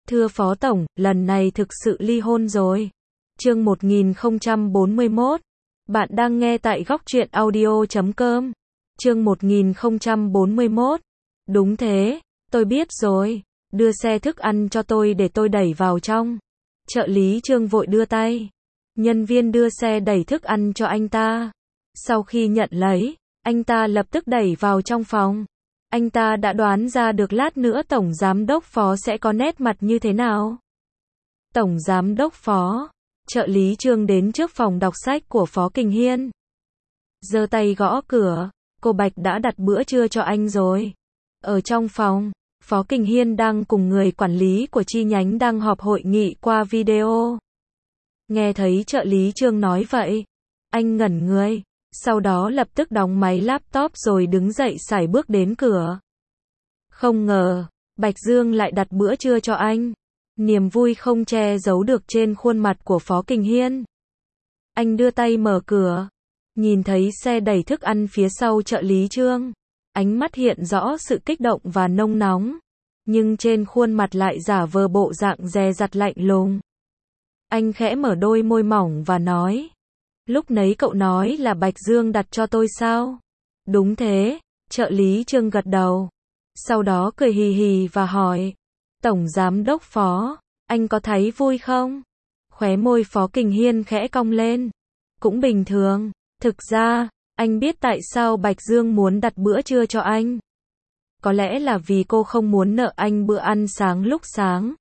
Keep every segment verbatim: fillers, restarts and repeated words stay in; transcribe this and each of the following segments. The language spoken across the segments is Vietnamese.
Thưa Phó Tổng, lần này thực sự ly hôn rồi. Chương một nghìn không trăm bốn mươi mốt. Bạn đang nghe tại góc truyện audio chấm com. Chương một nghìn không trăm bốn mươi mốt. Đúng thế, tôi biết rồi. Đưa xe thức ăn cho tôi để tôi đẩy vào trong. Trợ lý Trương vội đưa tay. Nhân viên đưa xe đẩy thức ăn cho anh ta. Sau khi nhận lấy, anh ta lập tức đẩy vào trong phòng. Anh ta đã đoán ra được lát nữa Tổng Giám đốc Phó sẽ có nét mặt như thế nào. Tổng Giám đốc Phó, trợ lý Trương đến trước phòng đọc sách của Phó Kình Hiên. Giơ tay gõ cửa, cô Bạch đã đặt bữa trưa cho anh rồi. Ở trong phòng, Phó Kình Hiên đang cùng người quản lý của chi nhánh đang họp hội nghị qua video. Nghe thấy trợ lý Trương nói vậy, anh ngẩn người. Sau đó lập tức đóng máy laptop rồi đứng dậy sải bước đến cửa. Không ngờ, Bạch Dương lại đặt bữa trưa cho anh. Niềm vui không che giấu được trên khuôn mặt của Phó Kình Hiên. Anh đưa tay mở cửa, nhìn thấy xe đẩy thức ăn phía sau trợ lý Trương. Ánh mắt hiện rõ sự kích động và nông nóng, nhưng trên khuôn mặt lại giả vờ bộ dạng dè dặt lạnh lùng. Anh khẽ mở đôi môi mỏng và nói. Lúc nấy cậu nói là Bạch Dương đặt cho tôi sao? Đúng thế, trợ lý Trương gật đầu. Sau đó cười hì hì và hỏi. Tổng Giám đốc Phó, anh có thấy vui không? Khóe môi Phó Kình Hiên khẽ cong lên. Cũng bình thường, thực ra, anh biết tại sao Bạch Dương muốn đặt bữa trưa cho anh. Có lẽ là vì cô không muốn nợ anh bữa ăn sáng lúc sáng.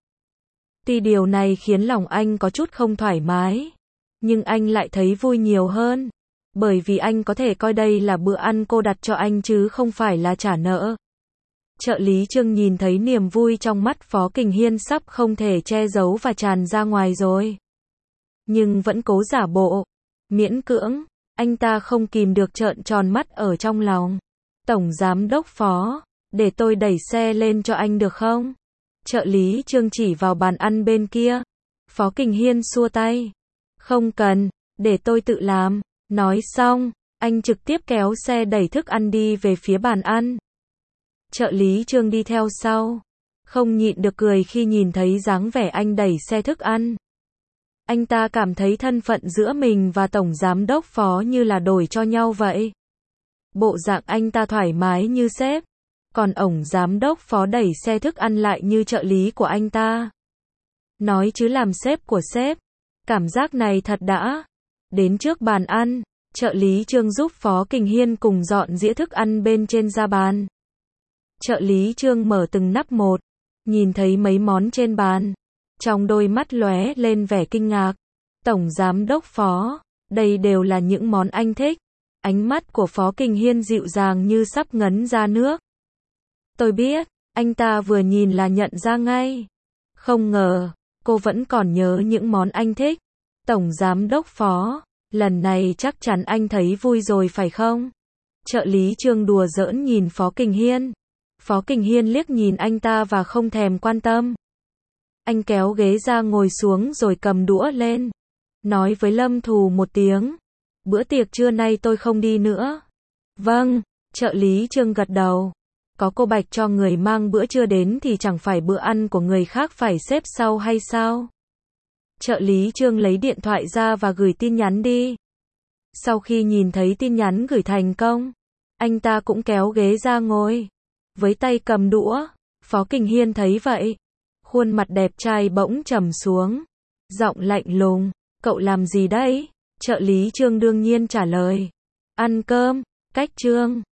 Tuy điều này khiến lòng anh có chút không thoải mái. Nhưng anh lại thấy vui nhiều hơn, bởi vì anh có thể coi đây là bữa ăn cô đặt cho anh chứ không phải là trả nợ. Trợ lý Trương nhìn thấy niềm vui trong mắt Phó Kình Hiên sắp không thể che giấu và tràn ra ngoài rồi. Nhưng vẫn cố giả bộ, miễn cưỡng, anh ta không kìm được trợn tròn mắt ở trong lòng. Tổng Giám đốc Phó, để tôi đẩy xe lên cho anh được không? Trợ lý Trương chỉ vào bàn ăn bên kia. Phó Kình Hiên xua tay. Không cần, để tôi tự làm. Nói xong, anh trực tiếp kéo xe đẩy thức ăn đi về phía bàn ăn. Trợ lý Trương đi theo sau, không nhịn được cười khi nhìn thấy dáng vẻ anh đẩy xe thức ăn. Anh ta cảm thấy thân phận giữa mình và Tổng Giám đốc Phó như là đổi cho nhau vậy. Bộ dạng anh ta thoải mái như sếp, còn ổng Giám đốc Phó đẩy xe thức ăn lại như trợ lý của anh ta. Nói chứ làm sếp của sếp. Cảm giác này thật đã. Đến trước bàn ăn, trợ lý Trương giúp Phó Kình Hiên cùng dọn dĩa thức ăn bên trên ra bàn. Trợ lý Trương mở từng nắp một, nhìn thấy mấy món trên bàn. Trong đôi mắt lóe lên vẻ kinh ngạc. Tổng Giám đốc Phó, đây đều là những món anh thích. Ánh mắt của Phó Kình Hiên dịu dàng như sắp ngấn ra nước. Tôi biết, anh ta vừa nhìn là nhận ra ngay. Không ngờ, cô vẫn còn nhớ những món anh thích. Tổng Giám đốc Phó, lần này chắc chắn anh thấy vui rồi phải không? Trợ lý Trương đùa giỡn nhìn Phó Kình Hiên. Phó Kình Hiên liếc nhìn anh ta và không thèm quan tâm. Anh kéo ghế ra ngồi xuống rồi cầm đũa lên. Nói với Lâm Thù một tiếng. Bữa tiệc trưa nay tôi không đi nữa. Vâng, trợ lý Trương gật đầu. Có cô Bạch cho người mang bữa trưa đến thì chẳng phải bữa ăn của người khác phải xếp sau hay sao? Trợ lý Trương lấy điện thoại ra và gửi tin nhắn đi. Sau khi nhìn thấy tin nhắn gửi thành công, anh ta cũng kéo ghế ra ngồi, với tay cầm đũa. Phó Kình Hiên thấy vậy, khuôn mặt đẹp trai bỗng trầm xuống, giọng lạnh lùng, cậu làm gì đấy? Trợ lý Trương đương nhiên trả lời, ăn cơm. Cách Trương